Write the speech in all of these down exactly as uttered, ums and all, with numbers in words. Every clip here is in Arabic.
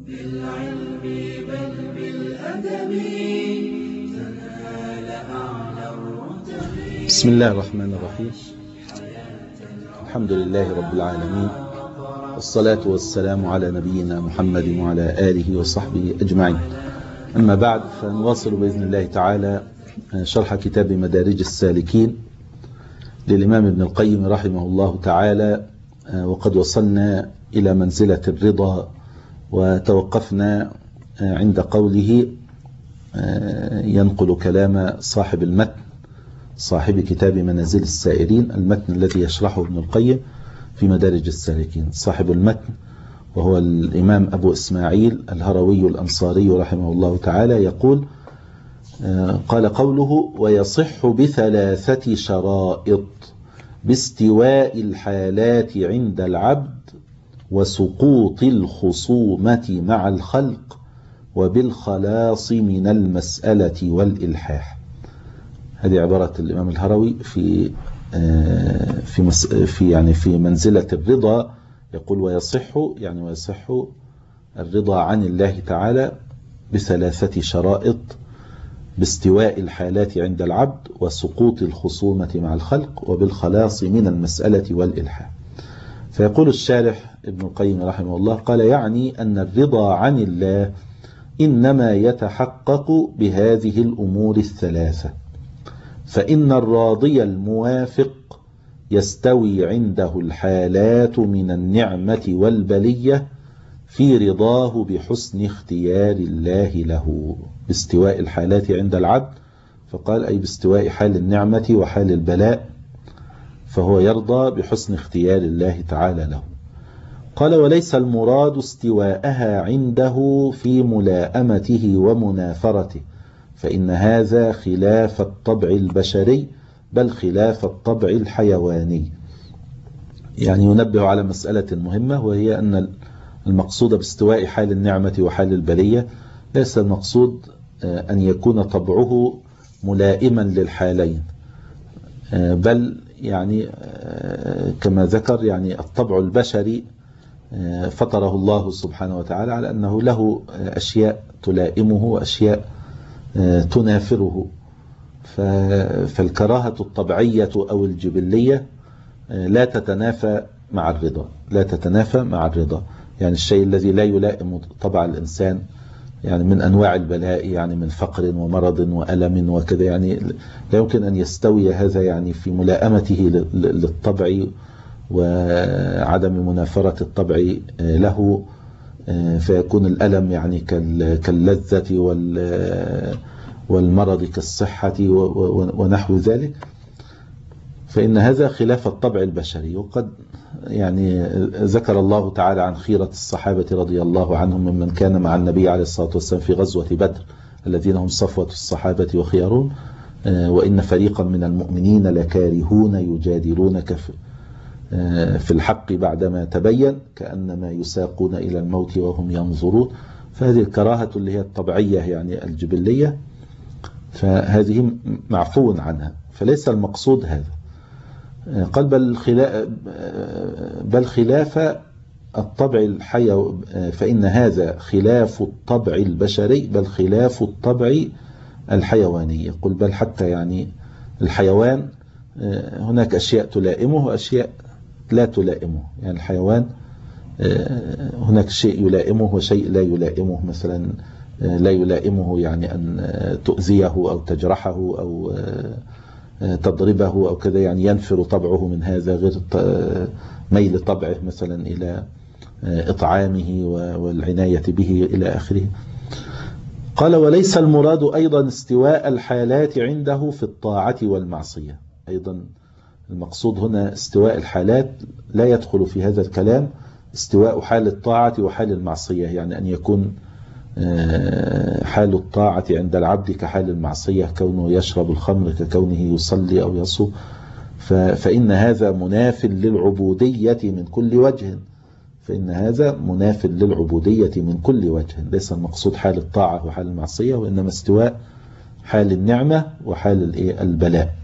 بالعلم بل بالأدب تنال أعلى الرتب. بسم الله الرحمن الرحيم. الحمد لله رب العالمين، والصلاة والسلام على نبينا محمد وعلى آله وصحبه أجمعين. أما بعد، فنواصل بإذن الله تعالى شرح كتاب مدارج السالكين للإمام ابن القيم رحمه الله تعالى، وقد وصلنا إلى منزلة الرضا، وتوقفنا عند قوله ينقل كلام صاحب المتن صاحب كتاب منازل السائرين، المتن الذي يشرحه ابن القيم في مدارج السالكين. صاحب المتن وهو الإمام أبو إسماعيل الهروي الأنصاري رحمه الله تعالى يقول: قال قوله: ويصح بثلاثة شرائط: باستواء الحالات عند العبد، وسقوط الخصومة مع الخلق، وبالخلاص من المسألة والإلحاح. هذه عبارة الإمام الهروي في في مس في يعني في منزلة الرضا. يقول: ويصح يعني ويصح الرضا عن الله تعالى بثلاثة شرائط: باستواء الحالات عند العبد، وسقوط الخصومة مع الخلق، وبالخلاص من المسألة والإلحاح. فيقول الشارح ابن القيم رحمه الله: قال يعني أن الرضا عن الله إنما يتحقق بهذه الأمور الثلاثة، فإن الراضي الموافق يستوي عنده الحالات من النعمة والبلية في رضاه بحسن اختيار الله له. باستواء الحالات عند العبد، فقال أي باستواء حال النعمة وحال البلاء، فهو يرضى بحسن اختيار الله تعالى له. قال: وليس المراد استواءها عنده في ملائمته ومنافرته، فإن هذا خلاف الطبع البشري، بل خلاف الطبع الحيواني. يعني ينبه على مسألة مهمة، وهي أن المقصود باستواء حال النعمة وحال البلية ليس المقصود أن يكون طبعه ملائما للحالين، بل يعني كما ذكر يعني الطبع البشري فطره الله سبحانه وتعالى على أنه له أشياء تلائمه وأشياء تنافره. فالكراهة الطبيعية أو الجبلية لا تتنافى مع الرضا لا تتنافى مع الرضا يعني الشيء الذي لا يلائم طبع الإنسان، يعني من أنواع البلاء، يعني من فقر ومرض وألم وكذا، يعني لا يمكن أن يستوي هذا يعني في ملائمته للطبع وعدم منافرة الطبع له، فيكون الألم يعني كاللذة والمرض كالصحة ونحو ذلك. فإن هذا خلاف الطبع البشري. وقد يعني ذكر الله تعالى عن خيرة الصحابة رضي الله عنهم ممن كان مع النبي عليه الصلاة والسلام في غزوة بدر، الذين هم صفوة الصحابة وخيارون: وإن فريقا من المؤمنين لكارهون يجادلونك في الحق بعدما تبين كأنما يساقون إلى الموت وهم ينظرون. فهذه الكراهة اللي هي الطبيعية يعني الجبلية، فهذه معفو عنها، فليس المقصود هذا. قال: بل خلاف, بل خلاف الطبع الحيوي، فإن هذا خلاف الطبع البشري، بل خلاف الطبع الحيواني. يقول: بل حتى يعني الحيوان هناك أشياء تلائمه وأشياء لا تلائمه. يعني الحيوان هناك شيء يلائمه وشيء لا يلائمه. مثلا لا يلائمه يعني أن تؤذيه أو تجرحه أو تضربه أو كذا، يعني ينفر طبعه من هذا، غير ميل طبعه مثلا إلى إطعامه والعناية به إلى آخره. قال: وليس المراد أيضا استواء الحالات عنده في الطاعة والمعصية. أيضا المقصود هنا استواء الحالات، لا يدخل في هذا الكلام استواء حال الطاعة وحال المعصية، يعني أن يكون حال الطاعة عند العبد كحال المعصية، كونه يشرب الخمر ككونه يصلي أو يصوم، فإن هذا مناف للعبودية من كل وجه فإن هذا مناف للعبودية من كل وجه. ليس المقصود حال الطاعة وحال المعصية، وإنما استواء حال النعمة وحال البلاء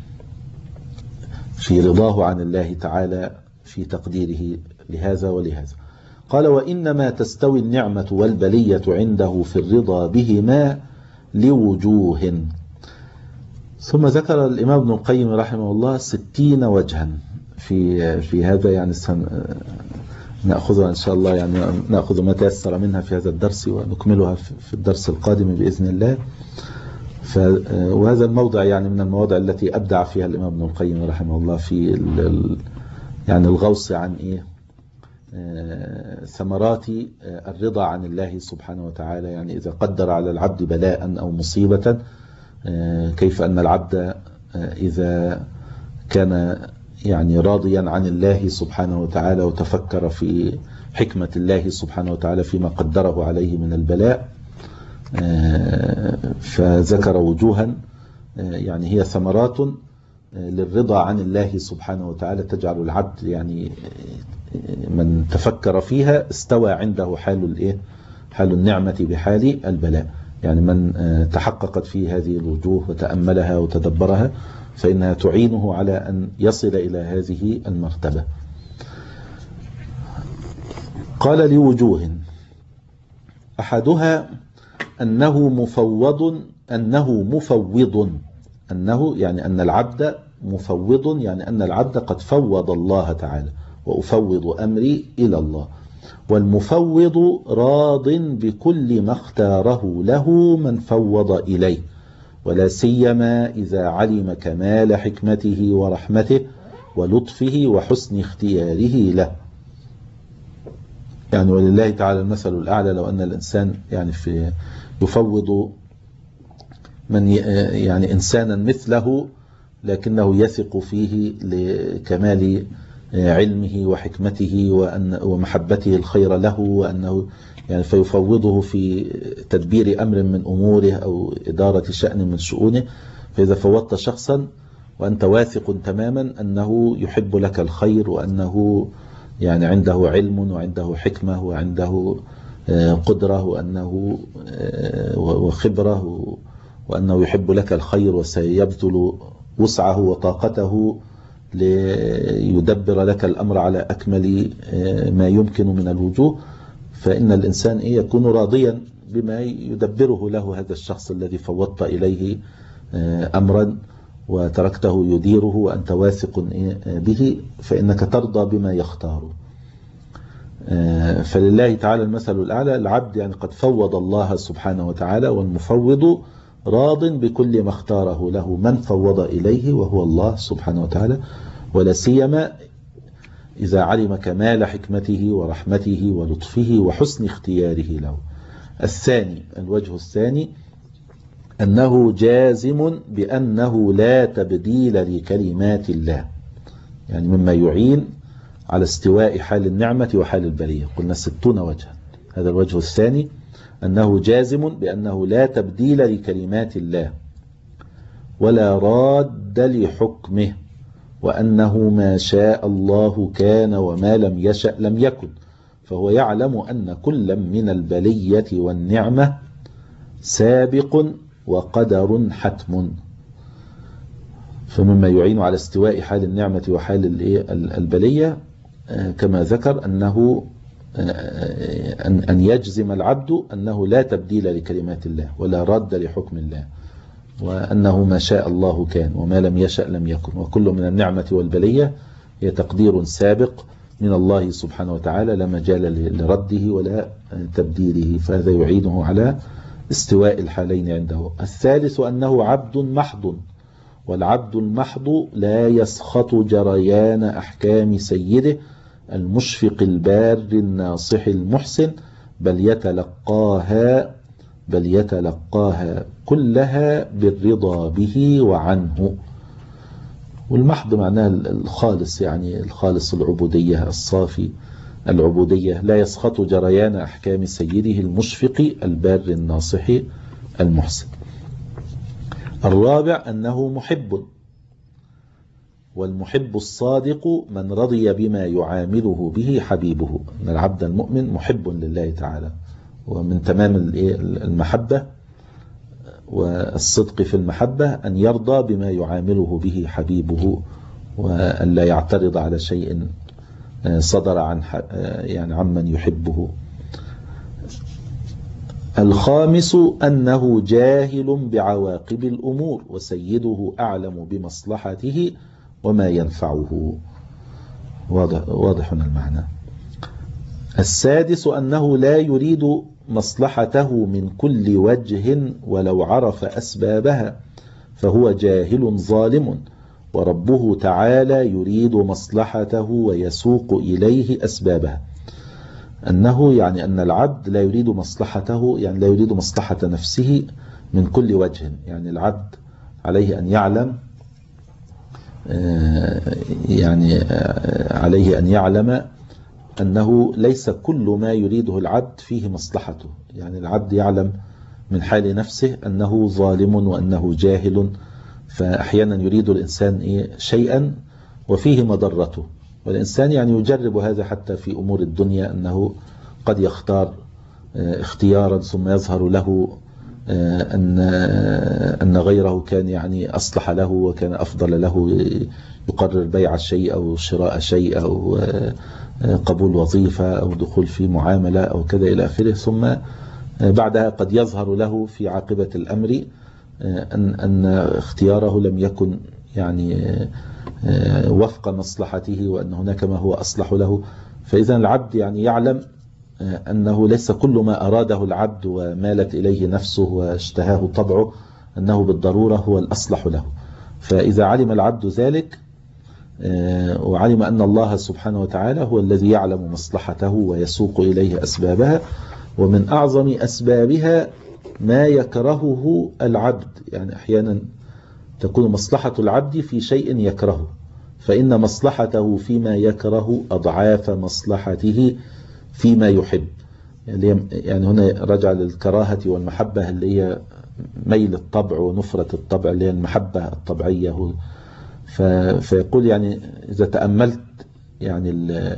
في رضاه عن الله تعالى في تقديره لهذا ولهذا. قال وإنما تستوي النعمة والبلية عنده في الرضا بهما لوجوه. ثم ذكر الإمام ابن القيم رحمه الله ستين وجها في في هذا، يعني نأخذها إن شاء الله، يعني نأخذ ما تيسر منها في هذا الدرس ونكملها في الدرس القادم بإذن الله. وهذا الموضع يعني من المواضع التي أبدع فيها الإمام ابن القيم رحمه الله في ال يعني الغوص عن إيه ثمرات الرضا عن الله سبحانه وتعالى. يعني إذا قدر على العبد بلاء أو مصيبة، كيف أن العبد إذا كان يعني راضيا عن الله سبحانه وتعالى وتفكر في حكمة الله سبحانه وتعالى فيما قدره عليه من البلاء، فذكر وجوها يعني هي ثمرات للرضا عن الله سبحانه وتعالى تجعل العبد يعني من تفكر فيها استوى عنده حال الايه حال النعمة بحال البلاء. يعني من تحققت فيه هذه الوجوه وتأملها وتدبرها فإنها تعينه على أن يصل إلى هذه المرتبة. قال لوجوه، أحدها أنه مفوض أنه مفوض أنه يعني أن العبد مفوض، يعني أن العبد قد فوض الله تعالى، وأفوض أمري إلى الله. والمفوض راض بكل ما اختاره له من فوض إليه، ولا سيما إذا علم كمال حكمته ورحمته ولطفه وحسن اختياره له. يعني ولله تعالى المثل الأعلى، لو أن الإنسان يعني في يفوض من يعني إنسانا مثله لكنه يثق فيه لكمال علمه وحكمته وأن ومحبته الخير له، وأنه يعني فيفوضه في تدبير أمر من أموره أو إدارة شأن من شؤونه. فإذا فوضت شخصا وأنت واثق تماما أنه يحب لك الخير، وأنه يعني عنده علم وعنده حكمة وعنده قدرة وأنه وخبرة وأنه يحب لك الخير وسيبذل وسعه وطاقته ليدبر لك الأمر على أكمل ما يمكن من الوجوه، فإن الإنسان إيه يكون راضيا بما يدبره له هذا الشخص الذي فوضت إليه أمرا وتركته يديره وأنت واثق به، فإنك ترضى بما يختار. فلله تعالى المثل الأعلى. العبد يعني قد فوض الله سبحانه وتعالى، والمفوض راض بكل ما اختاره له من فوض إليه وهو الله سبحانه وتعالى، ولا سيما إذا علم كمال حكمته ورحمته ولطفه وحسن اختياره له. الثاني الوجه الثاني أنه جازم بأنه لا تبديل لكلمات الله، يعني مما يعين على استواء حال النعمة وحال البلية. قلنا ستون وجها. هذا الوجه الثاني أنه جازم بأنه لا تبديل لكلمات الله ولا راد لحكمه، وأنه ما شاء الله كان وما لم يشأ لم يكن. فهو يعلم أن كل من البلية والنعمة سابق وقدر حتم. فمما يعين على استواء حال النعمة وحال البلية كما ذكر أنه أن يجزم العبد أنه لا تبديل لكلمات الله ولا رد لحكم الله، وأنه ما شاء الله كان وما لم يشأ لم يكن. وكل من النعمة والبلية هي تقدير سابق من الله سبحانه وتعالى، لا مجال لرده ولا تبديله، فهذا يعينه على استواء الحالين عنده. الثالث أنه عبد محض، والعبد المحض لا يسخط جريان أحكام سيده المشفق البار الناصح المحسن، بل يتلقاها بل يتلقاها كلها بالرضا به وعنه. والمحض معناه الخالص، يعني الخالص العبودية الصافي العبودية، لا يسخط جريان أحكام سيده المشفق البار الناصح المحسن. الرابع أنه محب، والمحب الصادق من رضي بما يعامله به حبيبه. أن العبد المؤمن محب لله تعالى، ومن تمام المحبة والصدق في المحبة أن يرضى بما يعامله به حبيبه، وأن لا يعترض على شيء صدر عن يعني عمن يحبه. الخامس أنه جاهل بعواقب الأمور وسيده أعلم بمصلحته وما ينفعه. واضح, واضح المعنى. السادس أنه لا يريد مصلحته من كل وجه ولو عرف أسبابها فهو جاهل ظالم، وربه تعالى يريد مصلحته ويسوق إليه أسبابها. أنه يعني أن العبد لا يريد مصلحته، يعني لا يريد مصلحة نفسه من كل وجه. يعني العبد عليه أن يعلم يعني عليه أن يعلم أنه ليس كل ما يريده العبد فيه مصلحته. يعني العبد يعلم من حال نفسه أنه ظالم وأنه جاهل، فأحيانا يريد الإنسان شيئا وفيه مضرته، والإنسان يعني يجرب هذا حتى في أمور الدنيا، أنه قد يختار اختيارا ثم يظهر له أن أن غيره كان يعني أصلح له وكان أفضل له، يقرر بيع شيء أو شراء شيء أو قبول وظيفة أو دخول في معاملة أو كذا إلى آخره، ثم بعدها قد يظهر له في عاقبة الأمر أن أن اختياره لم يكن يعني وفق مصلحته وأن هناك ما هو أصلح له. فإذا العبد يعني يعلم أنه ليس كل ما أراده العبد ومالت إليه نفسه واشتهاه طبعه أنه بالضرورة هو الأصلح له. فإذا علم العبد ذلك وعلم أن الله سبحانه وتعالى هو الذي يعلم مصلحته ويسوق إليه أسبابها، ومن أعظم أسبابها ما يكرهه العبد. يعني أحيانا تكون مصلحة العبد في شيء يكرهه، فإن مصلحته فيما يكره أضعاف مصلحته فيما يحب. يعني هنا رجع للكراهة والمحبة اللي هي ميل الطبع ونفرة الطبع اللي هي المحبة الطبيعية. فيقول يعني إذا تأملت يعني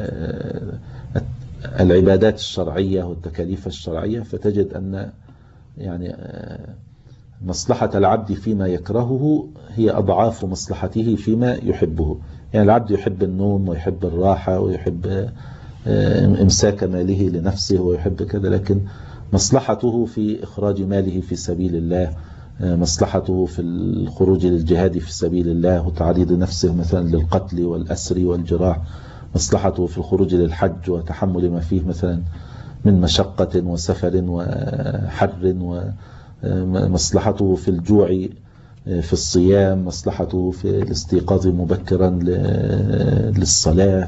العبادات الشرعية والتكاليف الشرعية فتجد أن يعني مصلحة العبد فيما يكرهه هي أضعاف مصلحته فيما يحبه. يعني العبد يحب النوم ويحب الراحة ويحب امساك ماله لنفسه ويحب كذا، لكن مصلحته في إخراج ماله في سبيل الله، مصلحته في الخروج للجهاد في سبيل الله وتعريض نفسه مثلا للقتل والأسر والجراح، مصلحته في الخروج للحج وتحمل ما فيه مثلا من مشقة وسفر وحر، ومصلحته في الجوع في الصيام، مصلحته في الاستيقاظ مبكرا للصلاة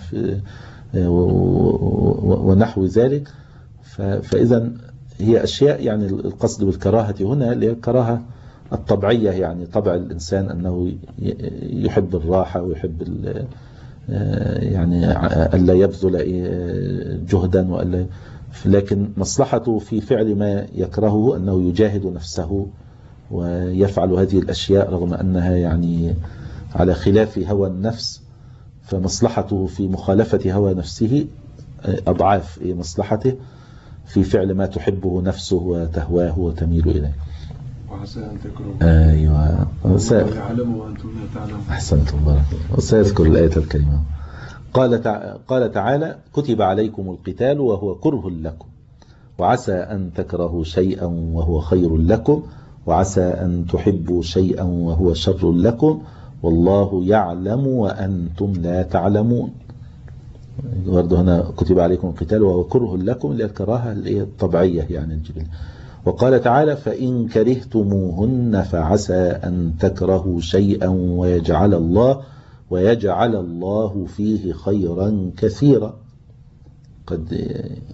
ونحو ذلك. فإذا هي أشياء يعني القصد بالكراهة هنا اللي هي الكراهة الطبيعية، يعني طبع الإنسان أنه يحب الراحة ويحب يعني ألا يبذل جهدا وألا، لكن مصلحته في فعل ما يكرهه أنه يجاهد نفسه ويفعل هذه الأشياء رغم أنها يعني على خلاف هوى النفس، فمصلحته في مخالفة هوى نفسه أضعاف مصلحته في فعل ما تحبه نفسه وتهواه وتميل إليه. وعسى أن تكرهوا أيوة وسا... يعلم وأنتم لا تعلمون. أحسنت الله. وسيذكر الآية الكريمة. قال تع... قال تعالى: كتب عليكم القتال وهو كره لكم، وعسى أن تكرهوا شيئا وهو خير لكم، وعسى أن تحبوا شيئا وهو شر لكم، والله يعلم وأنتم لا تعلمون. برضه هنا كتب عليكم القتال وهو كره لكم اللي الكراهة اللي هي الطبيعية يعني الجبل. وقال تعالى: فإن كرهتموهن فعسى أن تكرهوا شيئا ويجعل الله ويجعل الله فيه خيرا كثيرا. قد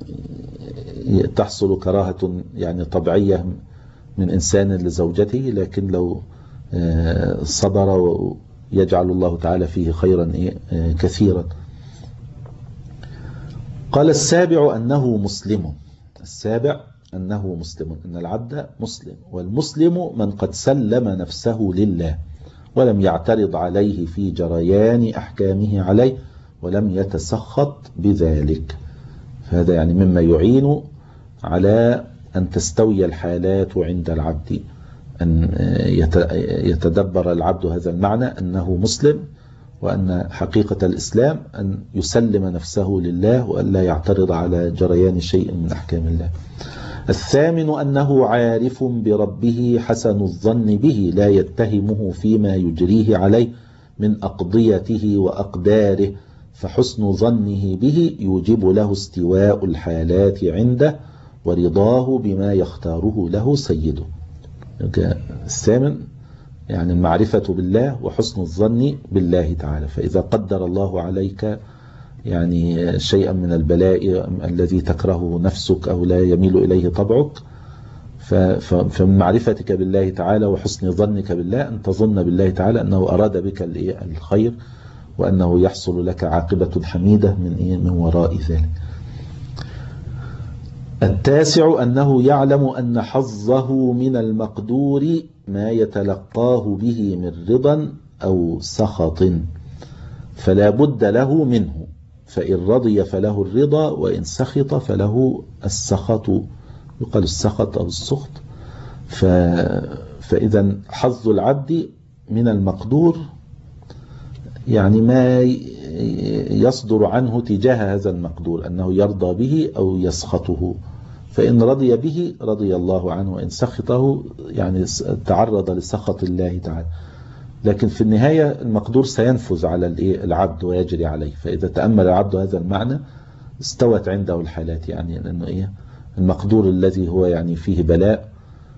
تحصل كراهة يعني طبيعية من إنسان لزوجته، لكن لو صبر يجعل الله تعالى فيه خيرا كثيرا. قال: السابع أنه مسلم. السابع أنه مسلم، أن العبد مسلم، والمسلم من قد سلم نفسه لله ولم يعترض عليه في جريان أحكامه عليه ولم يتسخط بذلك. فهذا يعني مما يعين على أن تستوي الحالات عند العبد، أن يتدبر العبد هذا المعنى أنه مسلم وأن حقيقة الإسلام أن يسلم نفسه لله وأن لا يعترض على جريان شيء من أحكام الله. الثامن أنه عارف بربه حسن الظن به لا يتهمه فيما يجريه عليه من أقضيته وأقداره، فحسن ظنه به يوجب له استواء الحالات عنده ورضاه بما يختاره له سيده. الثامن يعني المعرفة بالله وحسن الظن بالله تعالى. فإذا قدر الله عليك يعني شيئا من البلاء الذي تكرهه نفسك أو لا يميل إليه طبعك، فمن معرفتك بالله تعالى وحسن ظنك بالله أن تظن بالله تعالى أنه أراد بك الخير وأنه يحصل لك عاقبة حميدة من من وراء ذلك. التاسع أنه يعلم أن حظه من المقدور ما يتلقاه به من رضا أو سخط، فلا بد له منه، فإن رضي فله الرضا وإن سخط فله السخط، يقال السخط أو السخط. فإذا حظ العبد من المقدور يعني ما يصدر عنه تجاه هذا المقدور، أنه يرضى به أو يسخطه، فإن رضي به رضي الله عنه، وإن سخطه يعني تعرض لسخط الله تعالى. لكن في النهاية المقدور سينفذ على العبد ويجري عليه. فإذا تأمل العبد هذا المعنى استوت عنده الحالات، يعني لأنه إيه المقدور الذي هو يعني فيه بلاء،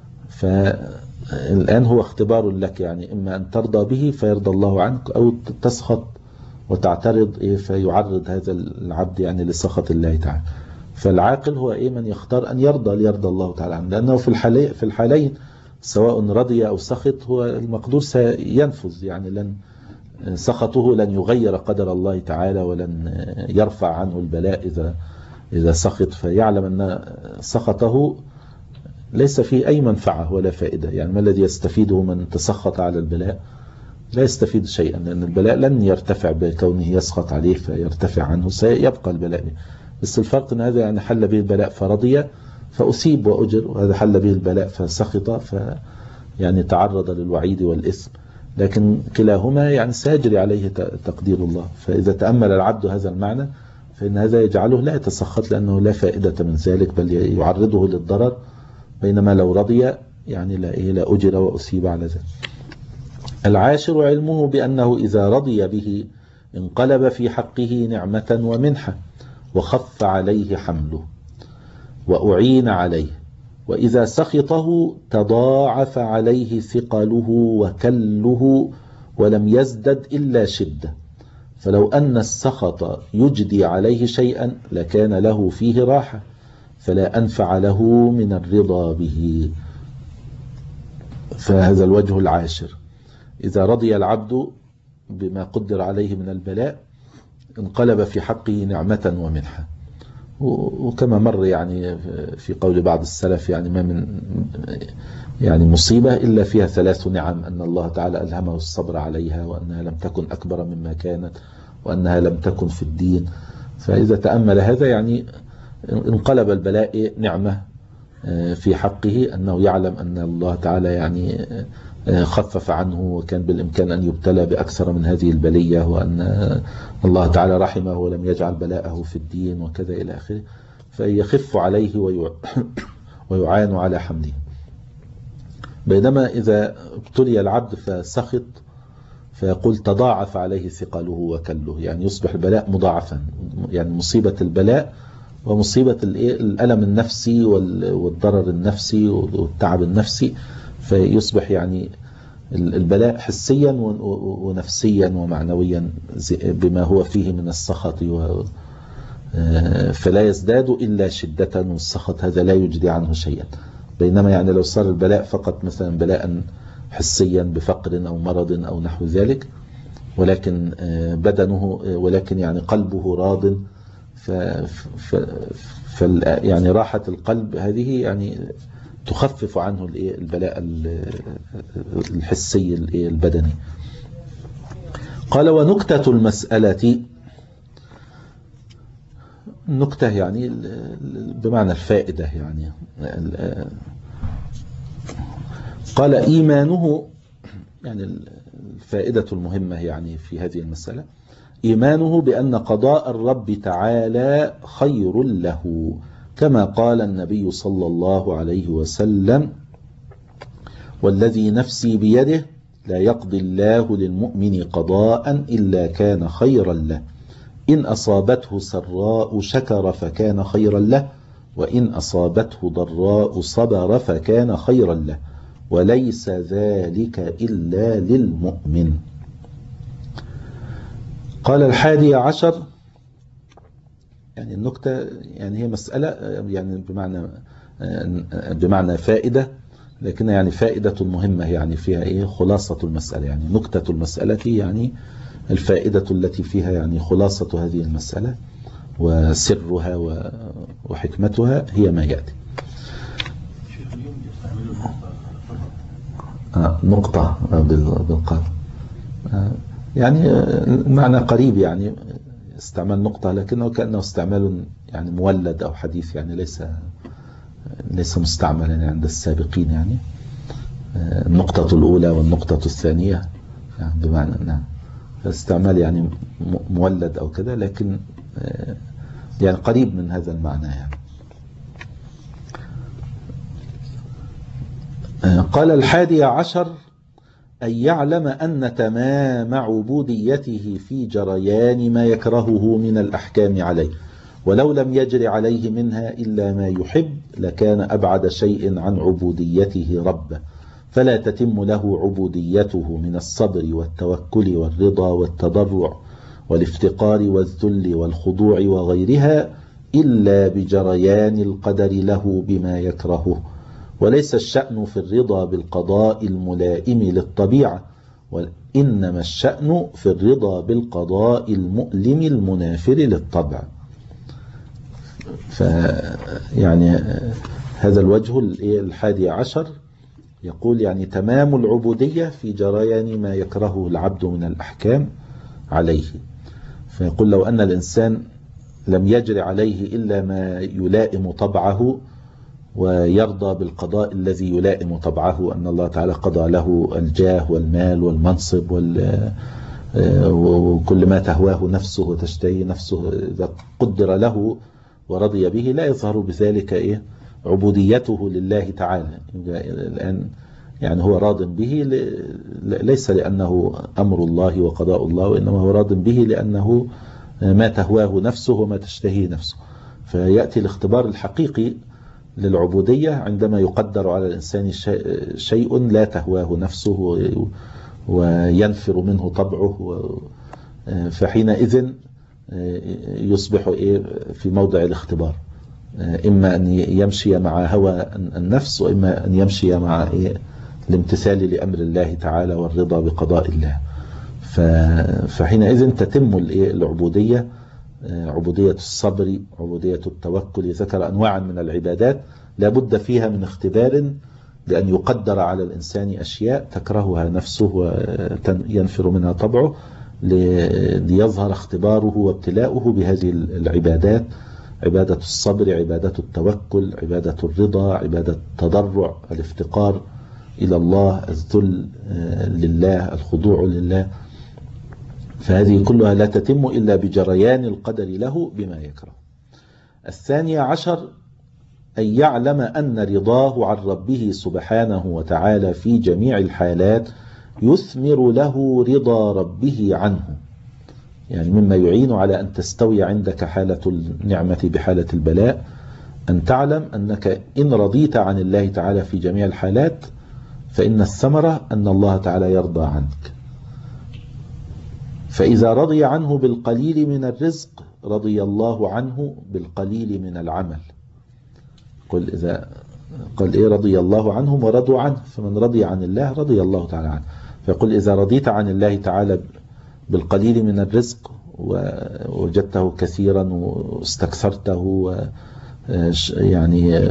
فالآن هو اختبار لك، يعني إما أن ترضى به فيرضى الله عنك أو تسخط وتعترض إيه فيعرض هذا العبد يعني لسخط الله تعالى. فالعاقل هو إيه من يختار أن يرضى ليرضى الله تعالى عنه، لأنه في الحالين في الحالين سواء رضي أو سخط هو المقدور سينفذ، يعني لن سخطه لن يغير قدر الله تعالى ولن يرفع عنه البلاء إذا إذا سخط، فيعلم أن سخطه ليس فيه أي منفعة ولا فائدة. يعني ما الذي يستفيده من تسخط على البلاء؟ لا يستفيد شيئا، لأن البلاء لن يرتفع بكونه يسخط عليه فيرتفع عنه، سيبقى البلاء. بس الفرق أن هذا يعني حل به البلاء فرضي فأصيب وأجر، وهذا حل به البلاء فسخط ف يعني تعرض للوعيد والإثم، لكن كلاهما يعني سيجري عليه تقدير الله. فإذا تأمل العبد هذا المعنى فإن هذا يجعله لا يتسخط، لأنه لا فائدة من ذلك بل يعرضه للضرر، بينما لو رضي يعني لا إيه لا أجر وأصيب على ذلك. العاشر علمه بأنه إذا رضي به انقلب في حقه نعمة ومنحة وخف عليه حمله وأعين عليه، وإذا سخطه تضاعف عليه ثقله وكله ولم يزدد إلا شدة. فلو أن السخط يجدي عليه شيئا لكان له فيه راحة، فلا أنفع له من الرضا به. فهذا الوجه العاشر، إذا رضي العبد بما قدر عليه من البلاء انقلب في حقه نعمة ومنحة. وكما مر يعني في قول بعض السلف يعني ما من يعني مصيبة إلا فيها ثلاث نعم: أن الله تعالى ألهمه الصبر عليها، وأنها لم تكن أكبر مما كانت، وأنها لم تكن في الدين. فإذا تأمل هذا يعني انقلب البلاء نعمة في حقه، أنه يعلم أن الله تعالى يعني خفف عنه وكان بالإمكان أن يبتلى بأكثر من هذه البلية، وأن الله تعالى رحمه ولم يجعل بلاءه في الدين وكذا إلى آخره، فيخف عليه ويعان على حمله. بينما إذا ابتلي العبد فسخط فيقول تضاعف عليه ثقله وكله، يعني يصبح البلاء مضاعفا، يعني مصيبة البلاء ومصيبة الألم النفسي والضرر النفسي والتعب النفسي، فيصبح يعني البلاء حسيا ونفسيا ومعنويا بما هو فيه من السخط، فلا يزداد إلا شدة، والسخط هذا لا يجدي عنه شيئا. بينما يعني لو صار البلاء فقط مثلا بلاء حسيا بفقر أو مرض أو نحو ذلك، ولكن بدنه ولكن يعني قلبه راض، ف, ف, ف يعني راحة القلب هذه يعني تخفف عنه البلاء الحسي البدني. قال: ونكتة المسألة، النكتة يعني بمعنى الفائدة، يعني قال: إيمانه يعني الفائدة المهمة يعني في هذه المسألة إيمانه بأن قضاء الرب تعالى خير له، كما قال النبي صلى الله عليه وسلم: والذي نفسي بيده لا يقضي الله للمؤمن قضاء إلا كان خيرا له، إن أصابته سراء شكر فكان خيرا له، وإن أصابته ضراء صبر فكان خيرا له، وليس ذلك إلا للمؤمن. قال الحادي عشر، يعني النكتة يعني هي مسألة يعني بمعنى بمعنى فائدة، لكنها يعني فائدة مهمة يعني فيها إيه خلاصة المسألة، يعني نكتة المسألة يعني الفائدة التي فيها يعني خلاصة هذه المسألة وسرها وحكمتها هي ما يأتي. آه نقطة بالقلب آه يعني المعنى قريب، يعني استعمال نقطة لكنه كأنه استعمال يعني مولد أو حديث، يعني ليس ليس مستعملا يعني عند السابقين، يعني آه النقطة الأولى والنقطة الثانية يعني بمعنى نعم استعمال يعني مولد أو كذا، لكن آه يعني قريب من هذا المعنى يعني. آه قال الحادي عشر أن يعلم أن تمام عبوديته في جريان ما يكرهه من الأحكام عليه، ولو لم يجر عليه منها إلا ما يحب لكان أبعد شيء عن عبوديته ربه، فلا تتم له عبوديته من الصبر والتوكل والرضا والتضرع والافتقار والذل والخضوع وغيرها إلا بجريان القدر له بما يكرهه. وليس الشأن في الرضا بالقضاء الملائم للطبيعة، وإنما الشأن في الرضا بالقضاء المؤلم المنافر للطبع. فيعني هذا الوجه الحادي عشر يقول يعني تمام العبودية في جريان ما يكرهه العبد من الأحكام عليه. فيقول لو أن الإنسان لم يجر عليه إلا ما يلائم طبعه ويرضى بالقضاء الذي يلائم طبعه، أن الله تعالى قضى له الجاه والمال والمنصب وكل ما تهواه نفسه وتشتهي نفسه، إذا قدر له ورضي به لا يظهر بذلك إيه عبوديته لله تعالى. الآن يعني هو راض به ليس لأنه أمر الله وقضاء الله، وإنما هو راض به لأنه ما تهواه نفسه وما تشتهي نفسه. فيأتي الاختبار الحقيقي للعبودية عندما يقدر على الإنسان شيء لا تهواه نفسه وينفر منه طبعه، فحينئذ يصبح في موضع الاختبار، إما أن يمشي مع هوى النفس وإما أن يمشي مع الامتثال لأمر الله تعالى والرضا بقضاء الله. فحينئذ تتم العبودية، عبودية الصبر، عبودية التوكل. ذكر أنواعا من العبادات لا بد فيها من اختبار، لأن يقدر على الإنسان أشياء تكرهها نفسه وينفر منها طبعه، ليظهر اختباره وابتلاؤه بهذه العبادات: عبادة الصبر، عبادة التوكل، عبادة الرضا، عبادة التضرع، الافتقار إلى الله، الذل لله، الخضوع لله. فهذه كلها لا تتم إلا بجريان القدر له بما يكره. الثاني عشر أن يعلم أن رضاه عن ربه سبحانه وتعالى في جميع الحالات يثمر له رضا ربه عنه، يعني مما يعين على أن تستوي عندك حالة النعمة بحالة البلاء، أن تعلم أنك إن رضيت عن الله تعالى في جميع الحالات فإن الثمرة أن الله تعالى يرضى عنك. فإذا رضي عنه بالقليل من الرزق رضي الله عنه بالقليل من العمل. قل إذا قال إيه رضي الله عنهم ورضوا عنه، فمن رضي عن الله رضي الله تعالى عنه. فيقول إذا رضيت عن الله تعالى بالقليل من الرزق ووجدته كثيرا واستكثرته يعني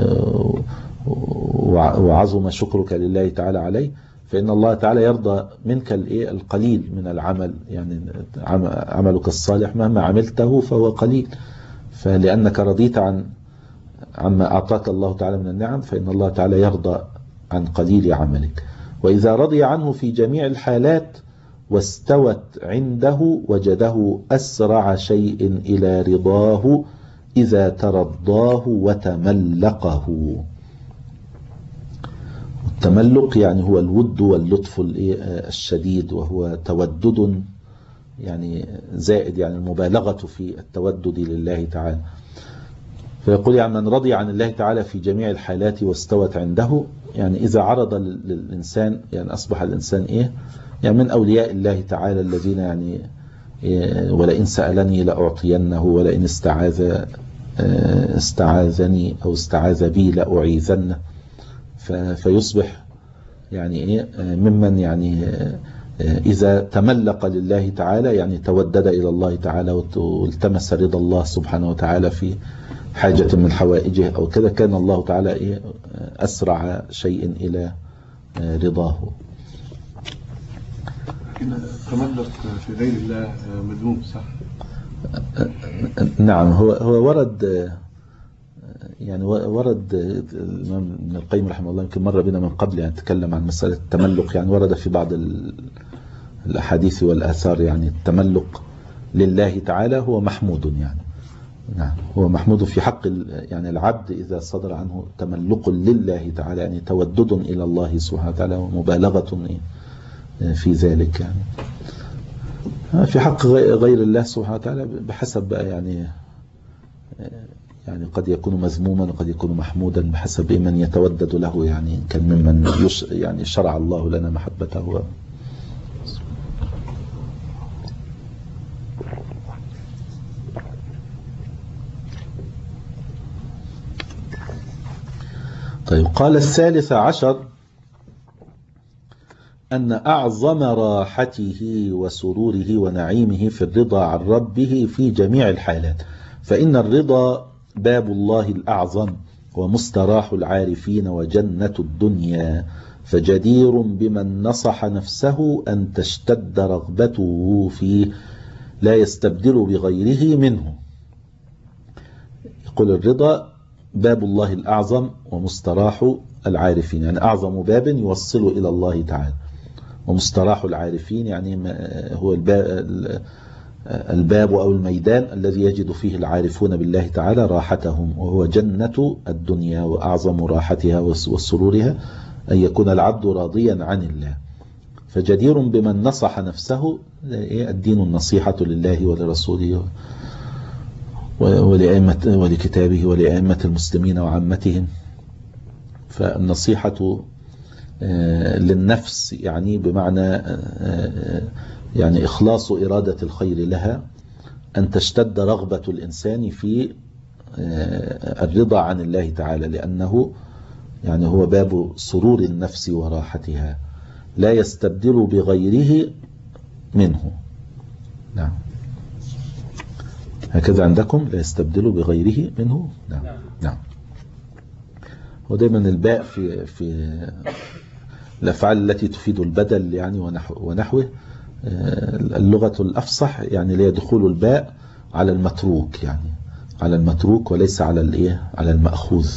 وعظم شكرك لله تعالى عليه، فإن الله تعالى يرضى منك القليل من العمل، يعني عملك الصالح مهما عملته فهو قليل، فلأنك رضيت عن عما أعطاك الله تعالى من النعم، فإن الله تعالى يرضى عن قليل عملك. وإذا رضي عنه في جميع الحالات واستوت عنده وجده أسرع شيء إلى رضاه إذا ترضاه وتملقه. التملق يعني هو الود واللطف الشديد، وهو تودد يعني زائد، يعني المبالغة في التودد لله تعالى. فيقول يعني من رضي عن الله تعالى في جميع الحالات واستوت عنده، يعني إذا عرض للإنسان يعني أصبح الإنسان إيه يعني من أولياء الله تعالى الذين يعني إيه ولئن سألني لأعطينه ولئن استعاذ استعاذني أو استعاذ بي لأعيذنه. فيصبح يعني إيه ممن يعني إذا تملق لله تعالى يعني تودد إلى الله تعالى والتمس رضا الله سبحانه وتعالى في حاجة من حوائجه أو كذا، كان الله تعالى إيه أسرع شيء إلى رضاه. لكن تملق في غير الله مذموم صح؟ نعم، هو هو ورد يعني ورد الإمام ابن القيم رحمه الله يمكن مر بنا من قبل يعني تكلم عن مسألة التملق، يعني ورد في بعض الأحاديث والآثار يعني التملق لله تعالى هو محمود، يعني نعم هو محمود في حق يعني العبد إذا صدر عنه تملق لله تعالى يعني تودد إلى الله سبحانه وتعالى ومبالغة في ذلك. يعني في حق غير الله سبحانه وتعالى بحسب بقى يعني يعني قد يكون مذموما وقد يكون محمودا بحسب من يتودد له، يعني كان ممن يعني شرع الله لنا محبته. طيب قال الثالث عشر أن أعظم راحته وسروره ونعيمه في الرضا عن ربه في جميع الحالات، فإن الرضا باب الله الأعظم ومستراح العارفين وجنة الدنيا، فجدير بمن نصح نفسه أن تشتد رغبته فيه لا يستبدل بغيره منه. يقول الرضا باب الله الأعظم ومستراح العارفين، يعني أعظم باب يوصل إلى الله تعالى، ومستراح العارفين يعني هو الباب الباب أو الميدان الذي يجد فيه العارفون بالله تعالى راحتهم، وهو جنة الدنيا، وأعظم راحتها وسرورها أن يكون العبد راضيا عن الله. فجدير بمن نصح نفسه، الدين النصيحة لله ولرسوله ولأئمة ولكتابه ولأئمة المسلمين وعامتهم. فالنصيحة للنفس يعني بمعنى يعني إخلاص إرادة الخير لها، أن تشتد رغبة الإنسان في الرضا عن الله تعالى، لأنه يعني هو باب سرور النفس وراحتها لا يستبدل بغيره منه. نعم هكذا عندكم، لا يستبدل بغيره منه. نعم نعم ودايما الباء في في الأفعال التي تفيد البدل يعني ونحوه، اللغة الأفصح يعني لا يدخل الباء على المتروك، يعني على المتروك وليس على الايه على المأخوذ.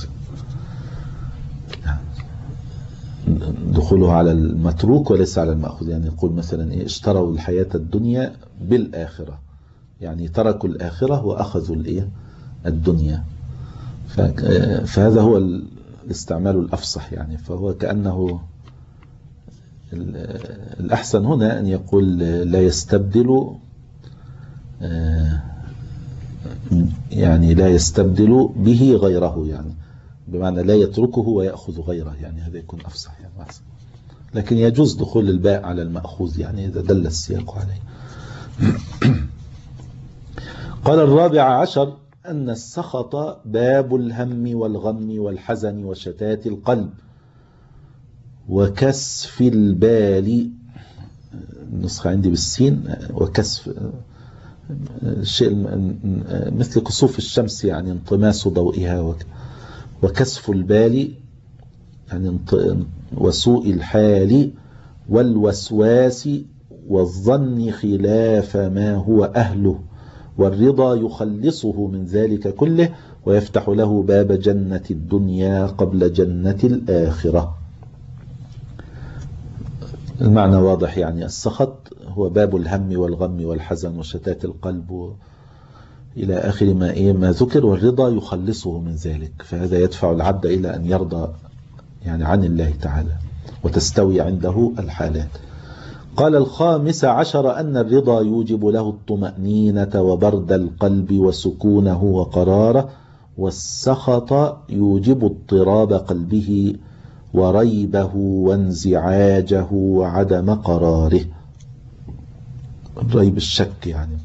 دخوله على المتروك وليس على المأخوذ، يعني يقول مثلا ايه اشتروا الحياة الدنيا بالآخرة، يعني تركوا الآخرة وأخذوا الايه الدنيا. فهذا هو الاستعمال الأفصح، يعني فهو كأنه الأحسن هنا أن يقول لا يستبدل، يعني لا يستبدل به غيره، يعني بمعنى لا يتركه ويأخذ غيره، يعني هذا يكون أفصح يعني أحسن. لكن يجوز دخول الباء على المأخوذ يعني إذا دل السياق عليه. قال الرابع عشر أن السخط باب الهم والغم والحزن وشتات القلب وكسف البال، النسخة عندي بالسين، وكسف شيء مثل كسوف الشمس يعني انطماس ضوئها، وكسف البال يعني وسوء الحال والوسواس والظن خلاف ما هو أهله، والرضا يخلصه من ذلك كله ويفتح له باب جنة الدنيا قبل جنة الآخرة. المعنى واضح، يعني السخط هو باب الهم والغم والحزن وشتات القلب و... إلى آخر ما إيه ما ذكر، والرضا يخلصه من ذلك، فهذا يدفع العبد إلى أن يرضى يعني عن الله تعالى وتستوي عنده الحالات. قال الخامس عشر أن الرضا يوجب له الطمأنينة وبرد القلب وسكونه وقراره، والسخط يوجب اضطراب قلبه وريبه وانزعاجه وعدم قراره. الريب الشك يعني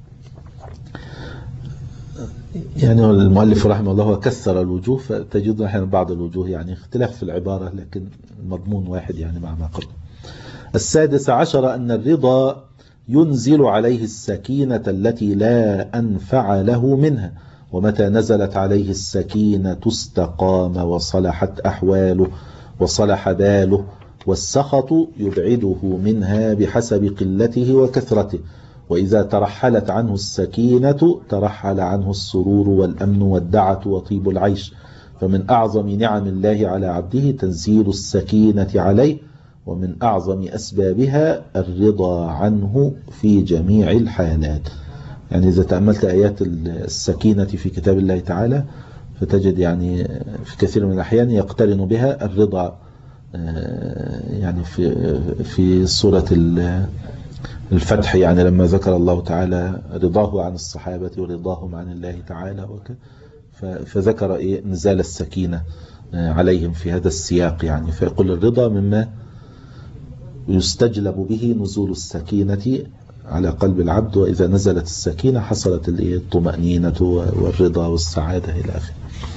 يعني المؤلف رحمه الله كثر الوجوه، فتجد أحيانا بعض الوجوه يعني اختلاف في العبارة لكن المضمون واحد يعني مع ما قبل. السادس عشر أن الرضا ينزل عليه السكينة التي لا أنفع له منها، ومتى نزلت عليه السكينة استقام وصلحت أحواله وصلح باله، والسخط يبعده منها بحسب قلته وكثرته، وإذا ترحلت عنه السكينة ترحل عنه السرور والأمن والدعة وطيب العيش. فمن أعظم نعم الله على عبده تنزيل السكينة عليه، ومن أعظم أسبابها الرضا عنه في جميع الحالات. يعني إذا تأملت آيات السكينة في كتاب الله تعالى فتجد يعني في كثير من الأحيان يقترن بها الرضا، يعني في في سورة الفتح يعني لما ذكر الله تعالى رضاه عن الصحابة ورضاهم عن الله تعالى فذكر إيه نزال السكينة عليهم في هذا السياق، يعني فيقول الرضا مما يستجلب به نزول السكينة على قلب العبد، وإذا نزلت السكينة حصلت الطمأنينة والرضا والسعادة إلى آخره.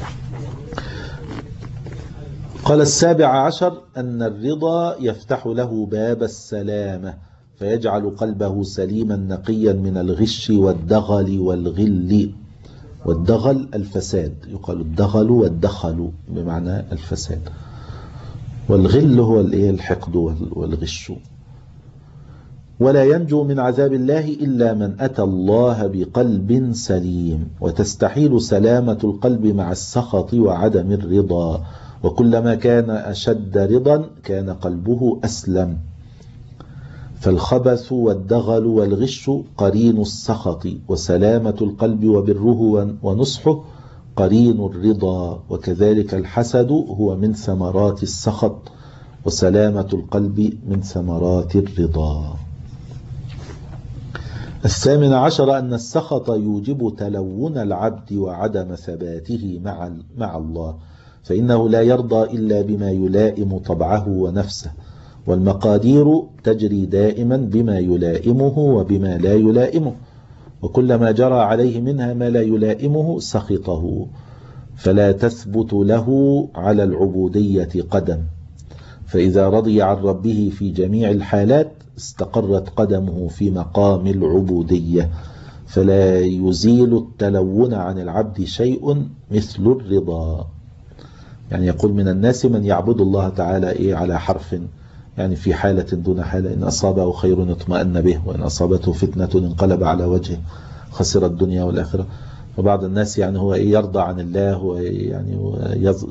قال السابع عشر أن الرضا يفتح له باب السلامة، فيجعل قلبه سليما نقيا من الغش والدغل والغل. والدغل الفساد، يقال الدغل والدخل بمعنى الفساد، والغل هو الحقد والغش. ولا ينجو من عذاب الله إلا من أتى الله بقلب سليم، وتستحيل سلامة القلب مع السخط وعدم الرضا، وكلما كان أشد رضا كان قلبه أسلم. فالخبث والدغل والغش قرين السخط، وسلامة القلب وبره ونصحه قرين الرضا، وكذلك الحسد هو من ثمرات السخط، وسلامة القلب من ثمرات الرضا. الثامن عشر أن السخط يوجب تلون العبد وعدم ثباته مع مع الله، فإنه لا يرضى إلا بما يلائم طبعه ونفسه، والمقادير تجري دائما بما يلائمه وبما لا يلائمه، وكلما جرى عليه منها ما لا يلائمه سخطه، فلا تثبت له على العبودية قدم. فإذا رضي عن ربه في جميع الحالات استقرت قدمه في مقام العبودية، فلا يزيل التلون عن العبد شيء مثل الرضا. يعني يقول من الناس من يعبد الله تعالى إيه على حرف، يعني في حالة دون حالة، إن أصابه خير اطمأن به، وإن أصابته فتنة انقلب على وجهه خسر الدنيا والآخرة. وبعض الناس يعني هو إيه يرضى عن الله، ويعني ويز...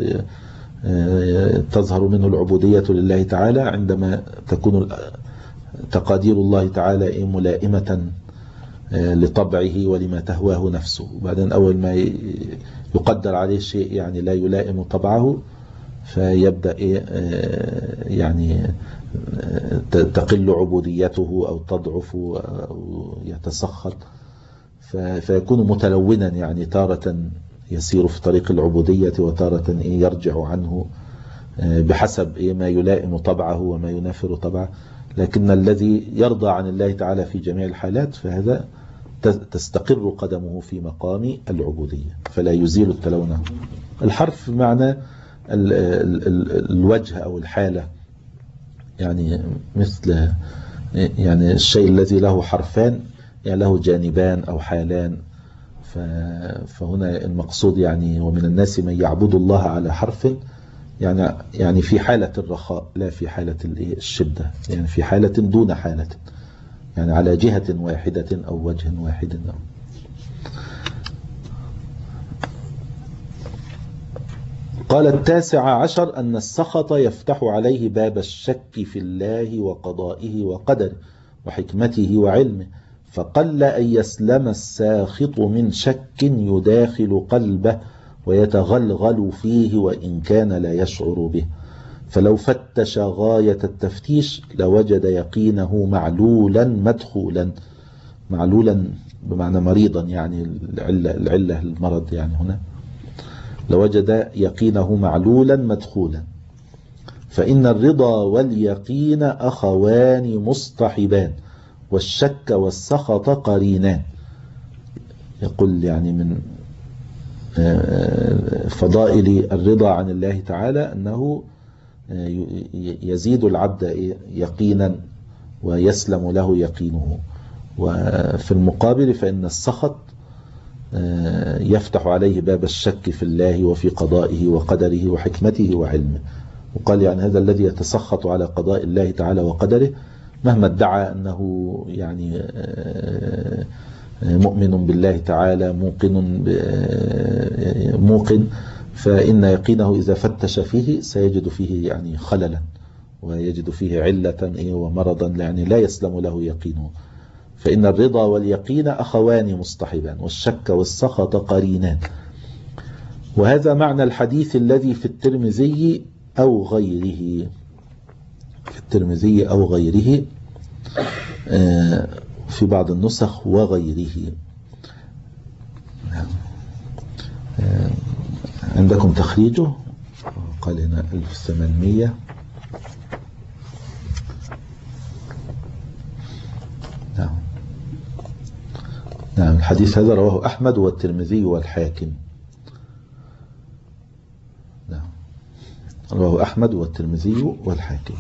تظهر منه العبودية لله تعالى عندما تكون تقادير الله تعالى إيه ملائمة لطبعه ولما تهواه نفسه. وبعدين أول ما يقدر عليه شيء يعني لا يلائم طبعه فيبدأ يعني تقل عبوديته أو تضعف أو يتسخط، فيكون متلونا، يعني تارة يسير في طريق العبودية وتارة يرجع عنه بحسب ما يلائم طبعه وما ينافر طبعه. لكن الذي يرضى عن الله تعالى في جميع الحالات فهذا تستقر قدمه في مقام العبودية، فلا يزيل التلون. الحرف معنى الوجه أو الحالة، يعني مثل يعني الشيء الذي له حرفان يعني له جانبان أو حالان. فهنا المقصود يعني ومن الناس من يعبد الله على حرف، يعني يعني في حالة الرخاء لا في حالة الشدة، يعني في حالة دون حالة، يعني على جهة واحدة أو وجه واحد. قال التاسع عشر أن السخط يفتح عليه باب الشك في الله وقضائه وقدره وحكمته وعلمه، فقل أن يسلم الساخط من شك يداخل قلبه ويتغلغل فيه وإن كان لا يشعر به، فلو فتش غاية التفتيش لوجد يقينه معلولا مدخولا. معلولا بمعنى مريضا، يعني العلة, العلة المرض يعني هنا، لوجد يقينه معلولا مدخولا. فإن الرضا واليقين أخوان مصطحبان، والشك والسخط قرينان. يقول يعني من فضائل الرضا عن الله تعالى أنه يزيد العبد يقينا ويسلم له يقينه. وفي المقابل فإن السخط يفتح عليه باب الشك في الله وفي قضائه وقدره وحكمته وعلمه. وقال يعني هذا الذي يتسخط على قضاء الله تعالى وقدره مهما ادعى أنه يعني مؤمن بالله تعالى موقن موقن، فإن يقينه إذا فتش فيه سيجد فيه يعني خللا، ويجد فيه علة ومرضا يعني لا يسلم له يقينه. فإن الرضا واليقين أخوان مصطحبان، والشك والسخط قرينان. وهذا معنى الحديث الذي في الترمذي أو غيره، في الترمذي أو غيره، في بعض النسخ وغيره. عندكم تخريجه قال هنا ألف وثمانمائة. نعم نعم الحديث هذا رواه أحمد والترمذي والحاكم. نعم رواه أحمد والترمذي والحاكم.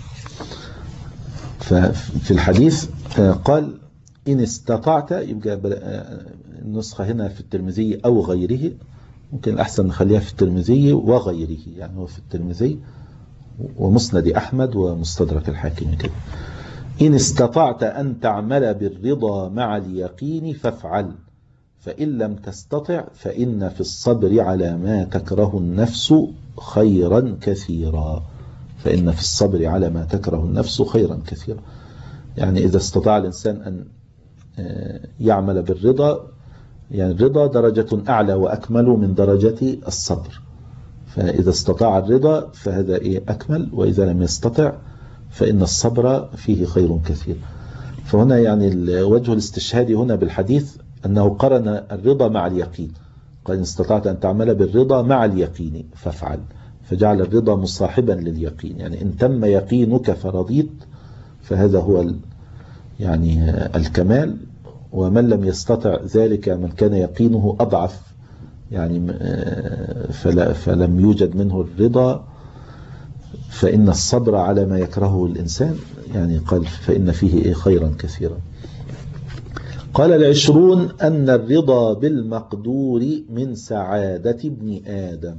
ففي الحديث قال إن استطعت، يبقى النسخة هنا في الترمذي أو غيره، ممكن الأحسن نخليها في الترمذي وغيره، يعني هو في الترمذي ومسند أحمد ومستدرك الحاكم كده. إن استطعت أن تعمل بالرضا مع اليقين فافعل، فإن لم تستطع فإن في الصبر على ما تكره النفس خيرا كثيرا. فإن في الصبر على ما تكره النفس خيرا كثيرا، يعني إذا استطاع الإنسان أن يعمل بالرضا، يعني الرضا درجة أعلى وأكمل من درجة الصبر، فإذا استطاع الرضا فهذا إيه أكمل، وإذا لم يستطع فإن الصبر فيه خير كثير. فهنا يعني وجه الاستشهاد هنا بالحديث أنه قرن الرضا مع اليقين، قال إن استطعت أن تعمل بالرضا مع اليقين فافعل، فجعل الرضا مصاحبا لليقين، يعني إن تم يقينك فرضيت فهذا هو يعني الكمال. ومن لم يستطع ذلك، من كان يقينه أضعف يعني فلا فلم يوجد منه الرضا، فإن الصبر على ما يكرهه الإنسان يعني قال فإن فيه إيه خيرا كثيرا. قال العشرون أن الرضا بالمقدور من سعادة ابن آدم،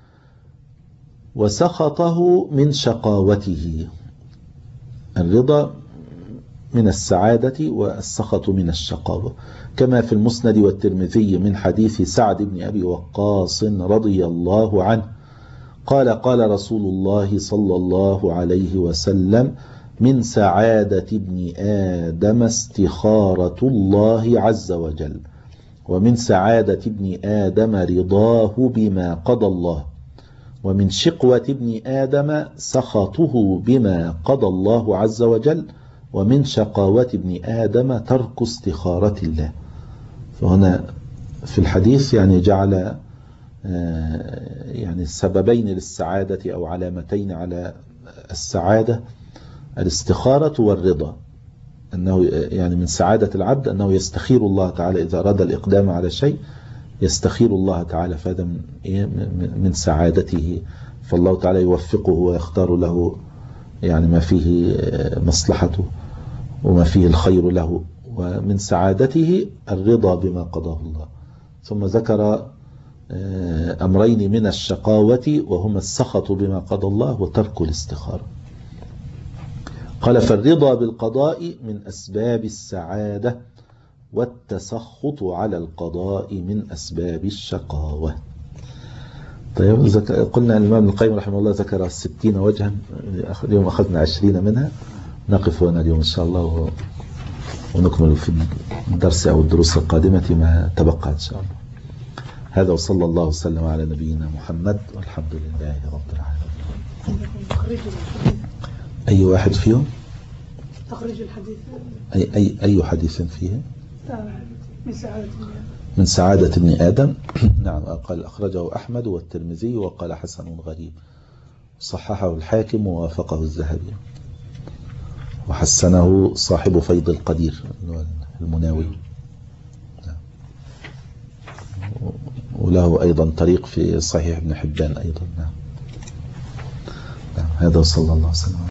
وسخطه من شقاوته. الرضا من السعادة والسخط من الشقاوة، كما في المسند والترمذي من حديث سعد بن أبي وقاص رضي الله عنه قال قال رسول الله صلى الله عليه وسلم: من سعادة ابن آدم استخارة الله عز وجل، ومن سعادة ابن آدم رضاه بما قضى الله، ومن شقوة ابن آدم سخطه بما قضى الله عز وجل، ومن شقاوة ابن آدم ترك استخارة الله. فهنا في الحديث يعني جعل يعني سببين للسعادة أو علامتين على السعادة: الاستخارة والرضا. أنه يعني من سعادة العبد أنه يستخير الله تعالى إذا أراد الإقدام على شيء، يستخير الله تعالى، فهذا من سعادته، فالله تعالى يوفقه ويختار له يعني ما فيه مصلحته وما فيه الخير له. ومن سعادته الرضا بما قضاه الله. ثم ذكر أمرين من الشقاوة وهما السخط بما قضى الله وترك الاستخارة. قال: فالرضا بالقضاء من أسباب السعادة، والتسخط على القضاء من أسباب الشقاوة. طيب ذك... قلنا أن الإمام ابن القيم رحمه الله ذكر ستين وجها، اليوم أخذنا عشرين منها، نقف هنا اليوم إن شاء الله و... ونكمل في الدرس أو الدروس القادمة ما تبقى إن شاء الله. هذا وصلى الله وسلم على نبينا محمد والحمد لله رب العالمين. أي واحد فيهم؟ تخريج الحديث أي, أي, أي حديث فيه؟ من سعادة من سعادة ابن آدم. نعم، قال أخرجه أحمد والترمذي وقال حسن غريب، صححه الحاكم ووافقه الذهبي وحسنه صاحب فيض القدير المناوي. وله أيضا طريق في صحيح ابن حبان أيضا. نعم. هذا صلى الله عليه وسلم.